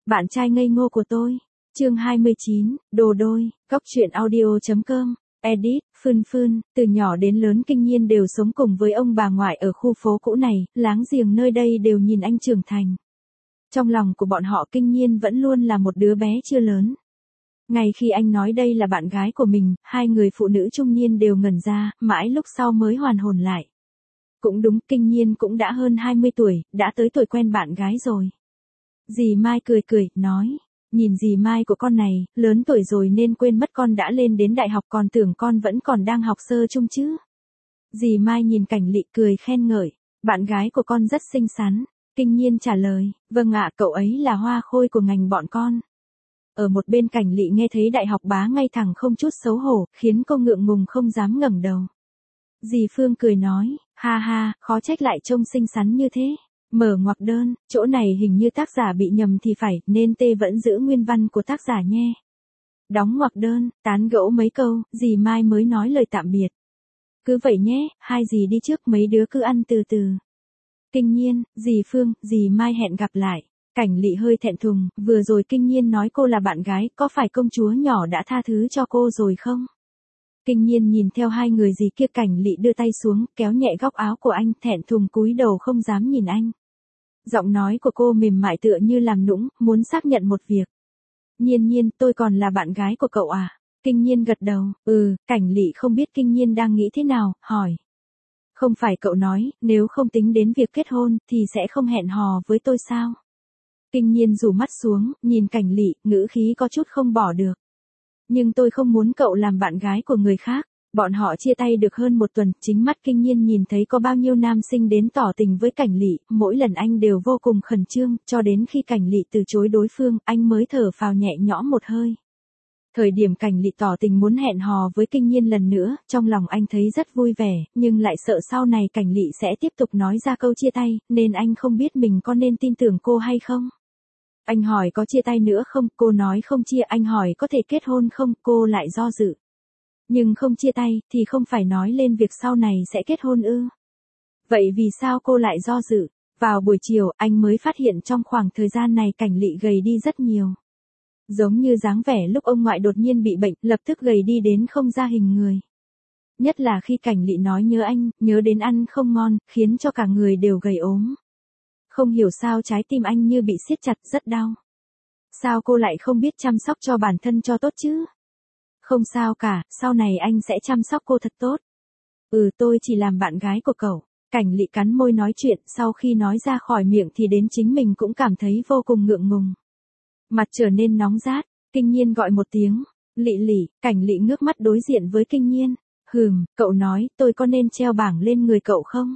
Bạn trai ngây ngô của tôi. Chương 29, đồ đôi, góc truyện audio.com. Edit, Phương, từ nhỏ đến lớn Kinh Nhiên đều sống cùng với ông bà ngoại ở khu phố cũ này, láng giềng nơi đây đều nhìn anh trưởng thành. Trong lòng của bọn họ Kinh Nhiên vẫn luôn là một đứa bé chưa lớn. Ngay khi anh nói đây là bạn gái của mình, hai người phụ nữ trung niên đều ngẩn ra, mãi lúc sau mới hoàn hồn lại. Cũng đúng, Kinh Nhiên cũng đã hơn 20 tuổi, đã tới tuổi quen bạn gái rồi. Dì Mai cười, nói, nhìn dì Mai của con này, lớn tuổi rồi nên quên mất con đã lên đến đại học, còn tưởng con vẫn còn đang học sơ chung chứ. Dì Mai nhìn Cảnh Lị cười khen ngợi, bạn gái của con rất xinh xắn. Kinh Nhiên trả lời, vâng ạ, cậu ấy là hoa khôi của ngành bọn con. Ở một bên Cảnh Lị nghe thấy đại học bá ngay thẳng không chút xấu hổ, khiến cô ngượng ngùng không dám ngẩng đầu. Dì Phương cười nói, ha, khó trách lại trông xinh xắn như thế. Mở ngoặc đơn, chỗ này hình như tác giả bị nhầm thì phải, nên T vẫn giữ nguyên văn của tác giả nhé. Đóng ngoặc đơn, tán gẫu mấy câu, dì Mai mới nói lời tạm biệt. Cứ vậy nhé, hai dì đi trước, mấy đứa cứ ăn từ từ. Kinh Nhiên, dì Phương, dì Mai hẹn gặp lại. Cảnh Lị hơi thẹn thùng, vừa rồi Kinh Nhiên nói cô là bạn gái, có phải công chúa nhỏ đã tha thứ cho cô rồi không? Kinh Nhiên nhìn theo hai người dì kia, Cảnh Lị đưa tay xuống, kéo nhẹ góc áo của anh, thẹn thùng cúi đầu không dám nhìn anh. Giọng nói của cô mềm mại tựa như làm nũng, muốn xác nhận một việc. Nhiên, tôi còn là bạn gái của cậu à? Kinh Nhiên gật đầu, Cảnh Lị không biết Kinh Nhiên đang nghĩ thế nào, hỏi. Không phải cậu nói, nếu không tính đến việc kết hôn, thì sẽ không hẹn hò với tôi sao? Kinh Nhiên rủ mắt xuống, nhìn Cảnh Lị, ngữ khí có chút không bỏ được. Nhưng tôi không muốn cậu làm bạn gái của người khác. Bọn họ chia tay được hơn một tuần, chính mắt Kinh Nhiên nhìn thấy có bao nhiêu nam sinh đến tỏ tình với Cảnh Lị, mỗi lần anh đều vô cùng khẩn trương, cho đến khi Cảnh Lị từ chối đối phương, anh mới thở phào nhẹ nhõm một hơi. Thời điểm Cảnh Lị tỏ tình muốn hẹn hò với Kinh Nhiên lần nữa, trong lòng anh thấy rất vui vẻ, nhưng lại sợ sau này Cảnh Lị sẽ tiếp tục nói ra câu chia tay, nên anh không biết mình có nên tin tưởng cô hay không. Anh hỏi có chia tay nữa không, cô nói không chia, anh hỏi có thể kết hôn không, cô lại do dự. Nhưng không chia tay, thì không phải nói lên việc sau này sẽ kết hôn ư? Vậy vì sao cô lại do dự? Vào buổi chiều, anh mới phát hiện trong khoảng thời gian này Cảnh Lị gầy đi rất nhiều. Giống như dáng vẻ lúc ông ngoại đột nhiên bị bệnh, lập tức gầy đi đến không ra hình người. Nhất là khi Cảnh Lị nói nhớ anh, nhớ đến ăn không ngon, khiến cho cả người đều gầy ốm. Không hiểu sao trái tim anh như bị siết chặt, rất đau. Sao cô lại không biết chăm sóc cho bản thân cho tốt chứ? Không sao cả, sau này anh sẽ chăm sóc cô thật tốt. Tôi chỉ làm bạn gái của cậu. Cảnh Lị cắn môi nói chuyện, sau khi nói ra khỏi miệng thì đến chính mình cũng cảm thấy vô cùng ngượng ngùng. Mặt trở nên nóng rát, Kinh Nhiên gọi một tiếng. Lị, Cảnh Lị ngước mắt đối diện với Kinh Nhiên. Cậu nói, tôi có nên treo bảng lên người cậu không?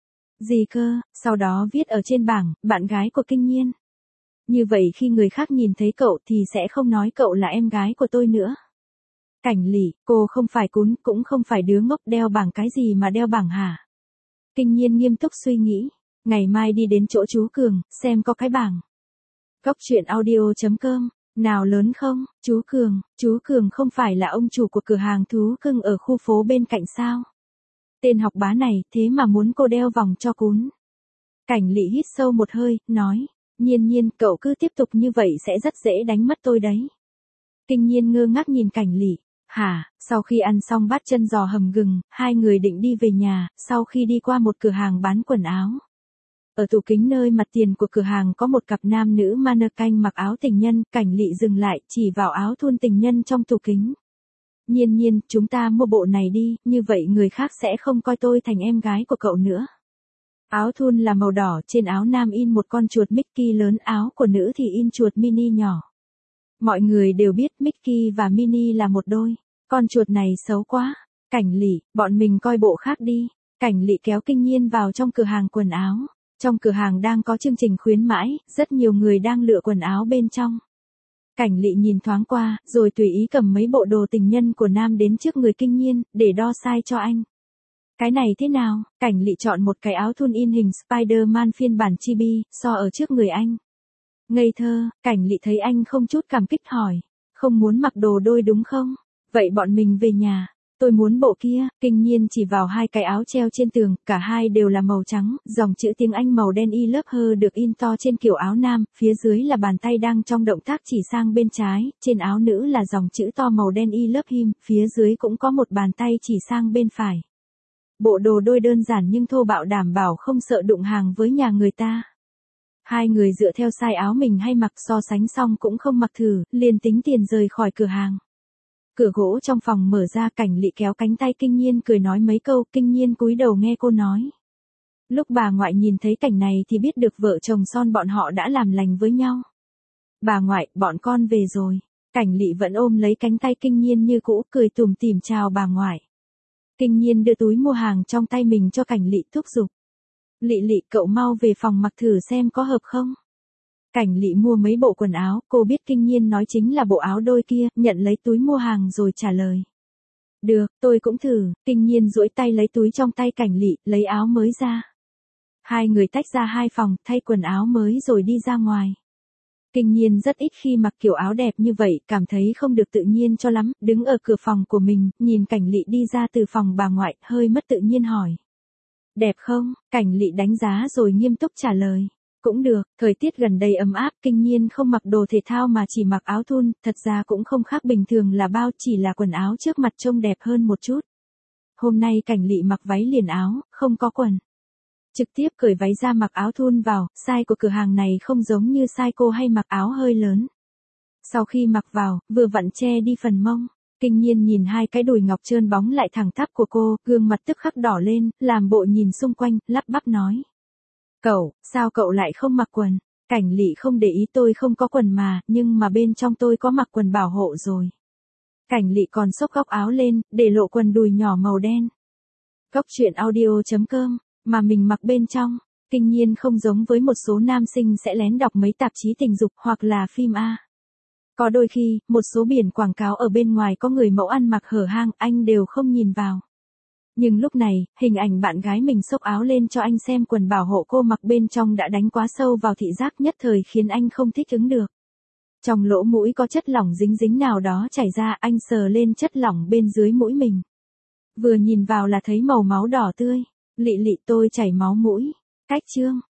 Gì cơ, sau đó viết ở trên bảng, bạn gái của Kinh Nhiên. Như vậy khi người khác nhìn thấy cậu thì sẽ không nói cậu là em gái của tôi nữa. Cảnh Lị, cô không phải cún, cũng không phải đứa ngốc, đeo bảng cái gì mà đeo bảng hả? Kinh Nhiên nghiêm túc suy nghĩ, ngày mai đi đến chỗ chú Cường, xem có cái bảng. Góc truyện audio.com, nào lớn không, chú Cường không phải là ông chủ của cửa hàng thú cưng ở khu phố bên cạnh sao? Tên học bá này, thế mà muốn cô đeo vòng cho cún. Cảnh Lị hít sâu một hơi, nói, Nhiên, cậu cứ tiếp tục như vậy sẽ rất dễ đánh mất tôi đấy. Kinh Nhiên ngơ ngác nhìn Cảnh Lị. Hả? Sau khi ăn xong bát chân giò hầm gừng, hai người định đi về nhà, sau khi đi qua một cửa hàng bán quần áo. Ở tủ kính nơi mặt tiền của cửa hàng có một cặp nam nữ mannequin mặc áo tình nhân, Cảnh Lị dừng lại, chỉ vào áo thun tình nhân trong tủ kính. Nhiên, chúng ta mua bộ này đi, như vậy người khác sẽ không coi tôi thành em gái của cậu nữa. Áo thun là màu đỏ, trên áo nam in một con chuột Mickey lớn, áo của nữ thì in chuột mini nhỏ. Mọi người đều biết Mickey và Minnie là một đôi. Con chuột này xấu quá. Cảnh Lị, bọn mình coi bộ khác đi. Cảnh Lị kéo Kinh Nhiên vào trong cửa hàng quần áo. Trong cửa hàng đang có chương trình khuyến mãi, rất nhiều người đang lựa quần áo bên trong. Cảnh Lị nhìn thoáng qua, rồi tùy ý cầm mấy bộ đồ tình nhân của nam đến trước người Kinh Nhiên, để đo size cho anh. Cái này thế nào? Cảnh Lị chọn một cái áo thun in hình Spider-Man phiên bản chibi, so ở trước người anh. Ngây thơ, Cảnh Lị thấy anh không chút cảm kích hỏi. Không muốn mặc đồ đôi đúng không? Vậy bọn mình về nhà. Tôi muốn bộ kia, Kinh Nhiên chỉ vào hai cái áo treo trên tường, cả hai đều là màu trắng, dòng chữ tiếng Anh màu đen I love her được in to trên kiểu áo nam, phía dưới là bàn tay đang trong động tác chỉ sang bên trái, trên áo nữ là dòng chữ to màu đen I love him, phía dưới cũng có một bàn tay chỉ sang bên phải. Bộ đồ đôi đơn giản nhưng thô bạo, đảm bảo không sợ đụng hàng với nhà người ta. Hai người dựa theo size áo mình hay mặc, so sánh xong cũng không mặc thử, liền tính tiền rời khỏi cửa hàng. Cửa gỗ trong phòng mở ra, Cảnh Lị kéo cánh tay Kinh Nhiên cười nói mấy câu, Kinh Nhiên cúi đầu nghe cô nói. Lúc bà ngoại nhìn thấy cảnh này thì biết được vợ chồng son bọn họ đã làm lành với nhau. Bà ngoại, bọn con về rồi. Cảnh Lị vẫn ôm lấy cánh tay Kinh Nhiên như cũ, cười tủm tỉm chào bà ngoại. Kinh Nhiên đưa túi mua hàng trong tay mình cho Cảnh Lị, thúc giục. Lị Lị, cậu mau về phòng mặc thử xem có hợp không. Cảnh Lị mua mấy bộ quần áo, cô biết Kinh Nhiên nói chính là bộ áo đôi kia, nhận lấy túi mua hàng rồi trả lời. Được, tôi cũng thử. Kinh Nhiên duỗi tay lấy túi trong tay Cảnh Lị, lấy áo mới ra. Hai người tách ra hai phòng, thay quần áo mới rồi đi ra ngoài. Kinh Nhiên rất ít khi mặc kiểu áo đẹp như vậy, cảm thấy không được tự nhiên cho lắm, đứng ở cửa phòng của mình, nhìn Cảnh Lị đi ra từ phòng bà ngoại, hơi mất tự nhiên hỏi. Đẹp không? Cảnh Lị đánh giá rồi nghiêm túc trả lời. Cũng được, thời tiết gần đây ấm áp, Kinh Nhiên không mặc đồ thể thao mà chỉ mặc áo thun, thật ra cũng không khác bình thường là bao, chỉ là quần áo trước mặt trông đẹp hơn một chút. Hôm nay Cảnh Lị mặc váy liền áo, không có quần. Trực tiếp cởi váy ra mặc áo thun vào, size của cửa hàng này không giống như size cô hay mặc áo hơi lớn. Sau khi mặc vào, vừa vặn che đi phần mông. Kinh Nhiên nhìn hai cái đùi ngọc trơn bóng lại thẳng tắp của cô, gương mặt tức khắc đỏ lên, làm bộ nhìn xung quanh, lắp bắp nói. Cậu, sao cậu lại không mặc quần? Cảnh Lị không để ý, tôi không có quần mà, nhưng mà bên trong tôi có mặc quần bảo hộ rồi. Cảnh Lị còn xốc góc áo lên, để lộ quần đùi nhỏ màu đen. Góc truyện audio.com, mà mình mặc bên trong. Kinh Nhiên không giống với một số nam sinh sẽ lén đọc mấy tạp chí tình dục hoặc là phim A. Có đôi khi, một số biển quảng cáo ở bên ngoài có người mẫu ăn mặc hở hang, anh đều không nhìn vào. Nhưng lúc này, hình ảnh bạn gái mình xốc áo lên cho anh xem quần bảo hộ cô mặc bên trong đã đánh quá sâu vào thị giác, nhất thời khiến anh không thích ứng được. Trong lỗ mũi có chất lỏng dính dính nào đó chảy ra, anh sờ lên chất lỏng bên dưới mũi mình. Vừa nhìn vào là thấy màu máu đỏ tươi. Lị Lị, tôi chảy máu mũi. Cách chương.